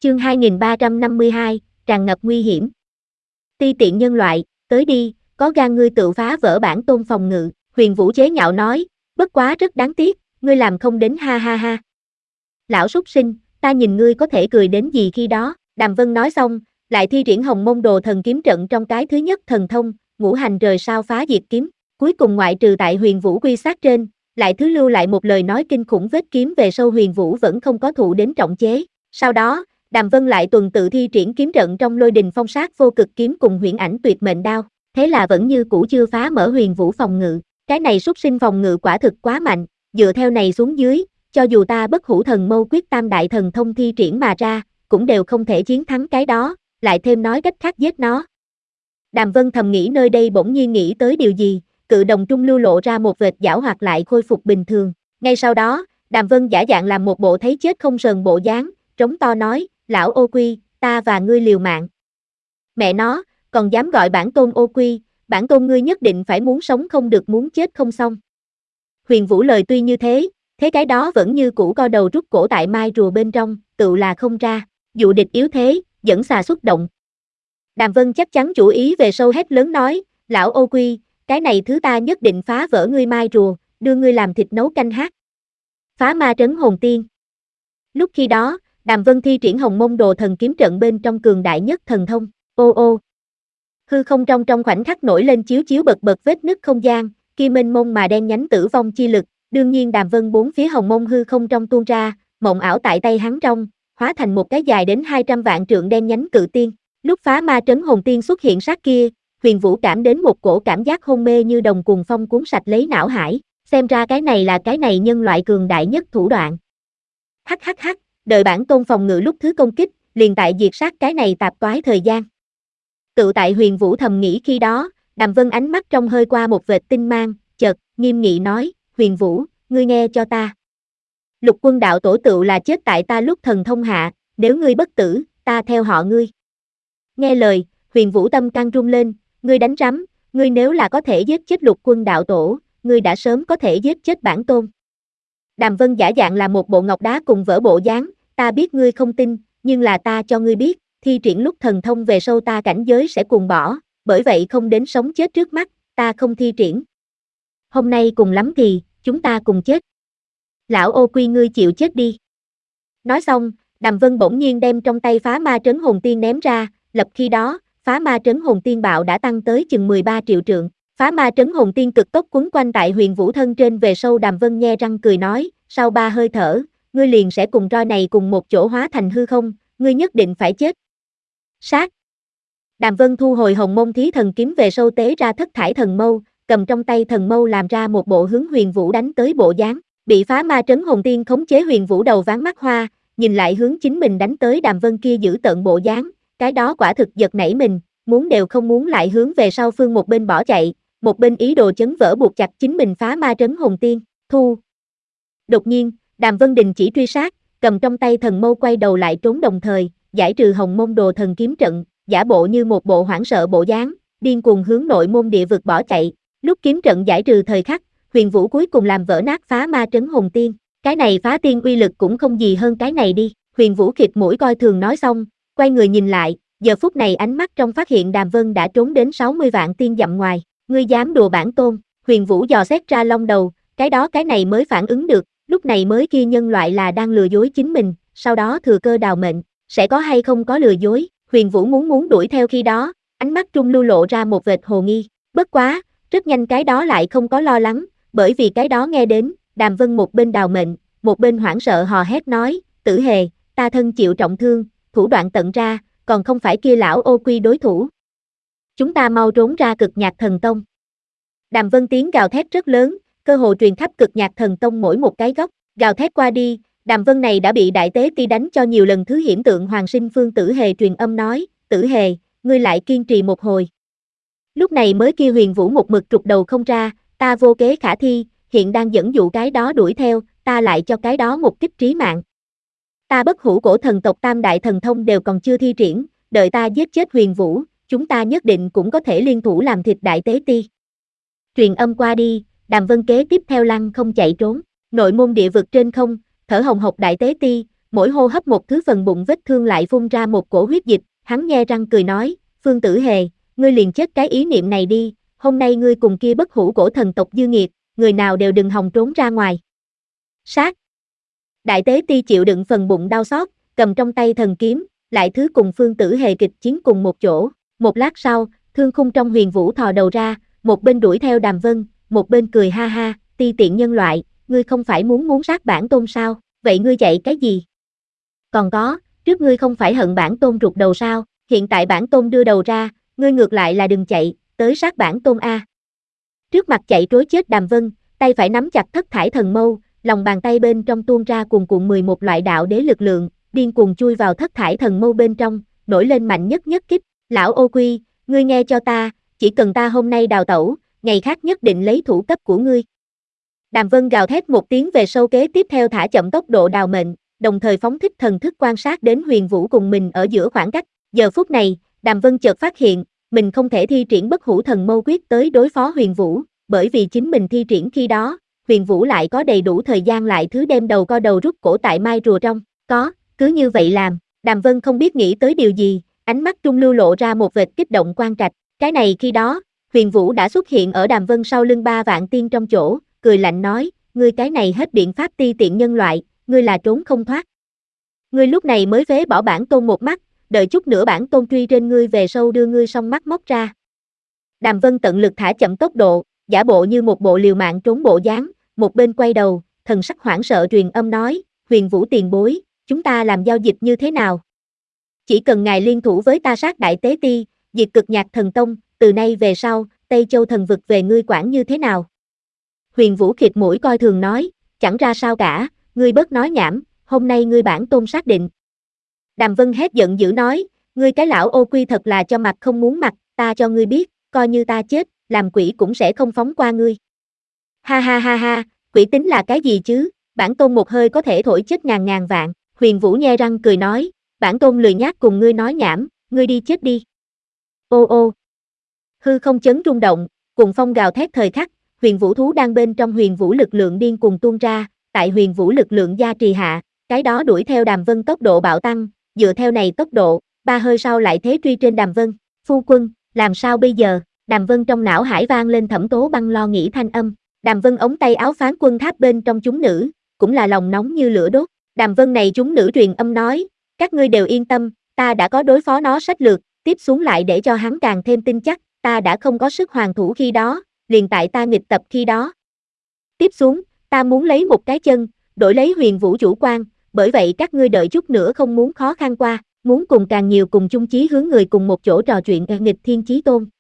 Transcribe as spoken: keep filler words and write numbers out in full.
Chương hai nghìn ba trăm năm mươi hai, tràn ngập nguy hiểm. Ti tiện nhân loại, tới đi, có gan ngươi tự phá vỡ bản tôn phòng ngự, Huyền Vũ chế nhạo nói, bất quá rất đáng tiếc, ngươi làm không đến ha ha ha. Lão súc sinh, ta nhìn ngươi có thể cười đến gì khi đó, Đàm Vân nói xong, lại thi triển Hồng Mông Đồ Thần Kiếm Trận trong cái thứ nhất thần thông, ngũ hành rời sao phá diệt kiếm, cuối cùng ngoại trừ tại Huyền Vũ quy sát trên, lại thứ lưu lại một lời nói kinh khủng vết kiếm về sâu Huyền Vũ vẫn không có thụ đến trọng chế, sau đó, Đàm Vân lại tuần tự thi triển kiếm trận trong Lôi Đình Phong Sát Vô Cực kiếm cùng Huyễn Ảnh Tuyệt Mệnh đao, thế là vẫn như cũ chưa phá mở Huyền Vũ phòng ngự, cái này súc sinh phòng ngự quả thực quá mạnh, dựa theo này xuống dưới, cho dù ta Bất Hủ Thần Mâu Quyết Tam đại thần thông thi triển mà ra, cũng đều không thể chiến thắng cái đó, lại thêm nói cách khác giết nó. Đàm Vân thầm nghĩ nơi đây bỗng nhiên nghĩ tới điều gì, cự đồng trung lưu lộ ra một vệt giảo hoạt lại khôi phục bình thường, ngay sau đó, Đàm Vân giả dạng làm một bộ thấy chết không sờn bộ dáng, trống to nói, lão ô quy, ta và ngươi liều mạng. Mẹ nó, còn dám gọi bản tôn ô quy, bản tôn ngươi nhất định phải muốn sống không được muốn chết không xong. Huyền Vũ lời tuy như thế, thế cái đó vẫn như cũ co đầu rút cổ tại mai rùa bên trong, tự là không ra, dụ địch yếu thế, dẫn xà xuất động. Đàm Vân chắc chắn chủ ý về sâu hét lớn nói, lão ô quy, cái này thứ ta nhất định phá vỡ ngươi mai rùa, đưa ngươi làm thịt nấu canh hát. Phá ma trấn hồn tiên. Lúc khi đó, Đàm Vân thi triển Hồng Mông Đồ Thần Kiếm Trận bên trong cường đại nhất thần thông, ô ô. Hư không trong trong khoảnh khắc nổi lên chiếu chiếu bật bật vết nứt không gian, kia mênh mông mà đen nhánh tử vong chi lực, đương nhiên Đàm Vân bốn phía hồng mông hư không trong tuôn ra, mộng ảo tại tay hắn trong, hóa thành một cái dài đến hai trăm vạn trượng đen nhánh cự tiên. Lúc phá ma trấn hồn tiên xuất hiện sát kia, Huyền Vũ cảm đến một cổ cảm giác hôn mê như đồng cuồng phong cuốn sạch lấy não hải, xem ra cái này là cái này nhân loại cường đại nhất thủ đoạn. Hắc hắc hắc, đợi bản tôn phòng ngự lúc thứ công kích, liền tại diệt sát cái này tạp toái thời gian. Tự tại Huyền Vũ thầm nghĩ khi đó, Đàm Vân ánh mắt trong hơi qua một vệt tinh mang, chợt, nghiêm nghị nói, Huyền Vũ, ngươi nghe cho ta. Lục Quân đạo tổ tựu là chết tại ta lúc thần thông hạ, nếu ngươi bất tử, ta theo họ ngươi. Nghe lời, Huyền Vũ tâm căng rung lên, ngươi đánh rắm, ngươi nếu là có thể giết chết Lục Quân đạo tổ, ngươi đã sớm có thể giết chết bản tôn. Đàm Vân giả dạng là một bộ ngọc đá cùng vỡ bộ dáng, ta biết ngươi không tin, nhưng là ta cho ngươi biết, thi triển lúc thần thông về sâu ta cảnh giới sẽ cuồng bỏ, bởi vậy không đến sống chết trước mắt, ta không thi triển. Hôm nay cùng lắm thì, chúng ta cùng chết. Lão ô quy ngươi chịu chết đi. Nói xong, Đàm Vân bỗng nhiên đem trong tay phá ma trấn hồn tiên ném ra, lập khi đó, phá ma trấn hồn tiên bạo đã tăng tới chừng mười ba triệu trượng. Phá ma trấn hồn tiên cực tốc quấn quanh tại Huyền Vũ thân trên về sâu. Đàm Vân nhe răng cười nói, sau ba hơi thở, ngươi liền sẽ cùng roi này cùng một chỗ hóa thành hư không, ngươi nhất định phải chết. Sát. Đàm Vân thu hồi Hồng Mông Thí Thần Kiếm về sâu tế ra thất thải thần mâu, cầm trong tay thần mâu làm ra một bộ hướng Huyền Vũ đánh tới bộ dáng, bị phá ma trấn hồn tiên khống chế Huyền Vũ đầu ván mắt hoa, nhìn lại hướng chính mình đánh tới Đàm Vân kia giữ tợn bộ dáng, cái đó quả thực giật nảy mình, muốn đều không muốn lại hướng về sau phương một bên bỏ chạy, một bên ý đồ chấn vỡ buộc chặt chính mình phá ma trấn hồn tiên, thu. Đột nhiên, Đàm Vân đình chỉ truy sát, cầm trong tay thần mâu quay đầu lại trốn đồng thời, giải trừ Hồng Mông Đồ Thần Kiếm Trận, giả bộ như một bộ hoảng sợ bộ dáng, điên cuồng hướng nội môn địa vực bỏ chạy. Lúc kiếm trận giải trừ thời khắc, Huyền Vũ cuối cùng làm vỡ nát phá ma trấn hồn tiên, cái này phá tiên uy lực cũng không gì hơn cái này đi. Huyền Vũ khịt mũi coi thường nói xong, quay người nhìn lại, giờ phút này ánh mắt trong phát hiện Đàm Vân đã trốn đến sáu mươi vạn tiên dặm ngoài, ngươi dám đùa bản tôn? Huyền Vũ dò xét ra lông đầu, cái đó cái này mới phản ứng được, lúc này mới kia nhân loại là đang lừa dối chính mình, sau đó thừa cơ đào mệnh, sẽ có hay không có lừa dối? Huyền Vũ muốn muốn đuổi theo khi đó, ánh mắt trung lưu lộ ra một vệt hồ nghi, bất quá, rất nhanh cái đó lại không có lo lắng, bởi vì cái đó nghe đến, Đàm Vân một bên đào mệnh, một bên hoảng sợ hò hét nói, Tử Hề, ta thân chịu trọng thương, thủ đoạn tận ra, còn không phải kia lão ô quy đối thủ. Chúng ta mau trốn ra Cực Nhạc Thần Tông. Đàm Vân tiếng gào thét rất lớn, cơ hồ truyền khắp Cực Nhạc Thần Tông mỗi một cái góc, gào thét qua đi, Đàm Vân này đã bị Đại Tế Ti đánh cho nhiều lần thứ hiểm tượng Hoàng Sinh Phương Tử Hề truyền âm nói, Tử Hề, ngươi lại kiên trì một hồi. Lúc này mới kia Huyền Vũ một mực trục đầu không ra, ta vô kế khả thi, hiện đang dẫn dụ cái đó đuổi theo, ta lại cho cái đó một kích trí mạng. Ta Bất Hủ cổ thần tộc tam đại thần thông đều còn chưa thi triển, đợi ta giết chết Huyền Vũ, chúng ta nhất định cũng có thể liên thủ làm thịt Đại Tế Ti. Truyền âm qua đi, Đàm Vân kế tiếp theo lăng không chạy trốn, nội môn địa vực trên không, thở hồng hộc Đại Tế Ti, mỗi hô hấp một thứ phần bụng vết thương lại phun ra một cổ huyết dịch, hắn nhe răng cười nói, Phương Tử Hề, ngươi liền chết cái ý niệm này đi, hôm nay ngươi cùng kia bất hủ cổ thần tộc dư nghiệt, người nào đều đừng hòng trốn ra ngoài. Sát. Đại tế ti chịu đựng phần bụng đau xót, cầm trong tay thần kiếm, lại thứ cùng Phương Tử Hề kịch chiến cùng một chỗ. Một lát sau, thương khung trong huyền vũ thò đầu ra, một bên đuổi theo Đàm Vân, một bên cười ha ha, ti tiện nhân loại, ngươi không phải muốn muốn sát bản tôn sao, vậy ngươi chạy cái gì? Còn có, trước ngươi không phải hận bản tôn rụt đầu sao, hiện tại bản tôn đưa đầu ra, ngươi ngược lại là đừng chạy, tới sát bản tôn a. Trước mặt chạy trối chết Đàm Vân, tay phải nắm chặt thất thải thần mâu, lòng bàn tay bên trong tuôn ra cuồn cuộn mười một loại đạo đế lực lượng, điên cuồng chui vào thất thải thần mâu bên trong, nổi lên mạnh nhất nhất kích, lão ô quy, ngươi nghe cho ta, chỉ cần ta hôm nay đào tẩu, ngày khác nhất định lấy thủ cấp của ngươi. Đàm Vân gào thét một tiếng về sâu kế tiếp theo thả chậm tốc độ đào mệnh, đồng thời phóng thích thần thức quan sát đến Huyền Vũ cùng mình ở giữa khoảng cách. Giờ phút này, Đàm Vân chợt phát hiện, mình không thể thi triển bất hủ thần mâu quyết tới đối phó Huyền Vũ, bởi vì chính mình thi triển khi đó, Huyền Vũ lại có đầy đủ thời gian lại thứ đem đầu co đầu rút cổ tại mai rùa trong, có, cứ như vậy làm, Đàm Vân không biết nghĩ tới điều gì, ánh mắt trung lưu lộ ra một vệt kích động quan trạch, cái này khi đó, Huyền Vũ đã xuất hiện ở Đàm Vân sau lưng ba vạn tiên trong chỗ, cười lạnh nói, ngươi cái này hết biện pháp ti tiện nhân loại, ngươi là trốn không thoát. Ngươi lúc này mới phế bỏ bản tôn một mắt, đợi chút nữa bản tôn truy trên ngươi về sâu đưa ngươi song mắt móc ra. Đàm Vân tận lực thả chậm tốc độ, giả bộ như một bộ liều mạng trốn bộ dáng, một bên quay đầu, thần sắc hoảng sợ truyền âm nói, Huyền Vũ tiền bối, chúng ta làm giao dịch như thế nào? Chỉ cần ngài liên thủ với ta sát đại tế ti, diệt cực nhạc thần tông, từ nay về sau, Tây Châu thần vực về ngươi quản như thế nào? Huyền Vũ khịt mũi coi thường nói, chẳng ra sao cả, ngươi bớt nói nhảm, hôm nay ngươi bản tôn xác định. Đàm Vân hét giận dữ nói, ngươi cái lão ô quy thật là cho mặt không muốn mặt, ta cho ngươi biết, coi như ta chết, làm quỷ cũng sẽ không phóng qua ngươi. Ha ha ha ha, quỷ tính là cái gì chứ, bản tôn một hơi có thể thổi chết ngàn ngàn vạn, Huyền Vũ nhe răng cười nói, bản tôn lười nhác cùng ngươi nói nhảm, ngươi đi chết đi. Ô ô. Hư không chấn rung động, cùng phong gào thét thời khắc, Huyền Vũ thú đang bên trong Huyền Vũ lực lượng điên cuồng tuôn ra, tại Huyền Vũ lực lượng gia trì hạ, cái đó đuổi theo Đàm Vân tốc độ bạo tăng, dựa theo này tốc độ, ba hơi sau lại thế truy trên Đàm Vân, phu quân, làm sao bây giờ, Đàm Vân trong não hải vang lên Thẩm Tố Băng lo nghĩ thanh âm, Đàm Vân ống tay áo phán quân tháp bên trong chúng nữ, cũng là lòng nóng như lửa đốt, Đàm Vân này chúng nữ truyền âm nói, các ngươi đều yên tâm, ta đã có đối phó nó sách lược, tiếp xuống lại để cho hắn càng thêm tin chắc, ta đã không có sức hoàn thủ khi đó, liền tại ta nghịch tập khi đó. Tiếp xuống, ta muốn lấy một cái chân, đổi lấy Huyền Vũ chủ quan, bởi vậy các ngươi đợi chút nữa không muốn khó khăn qua, muốn cùng càng nhiều cùng chung chí hướng người cùng một chỗ trò chuyện nghịch thiên chí tôn.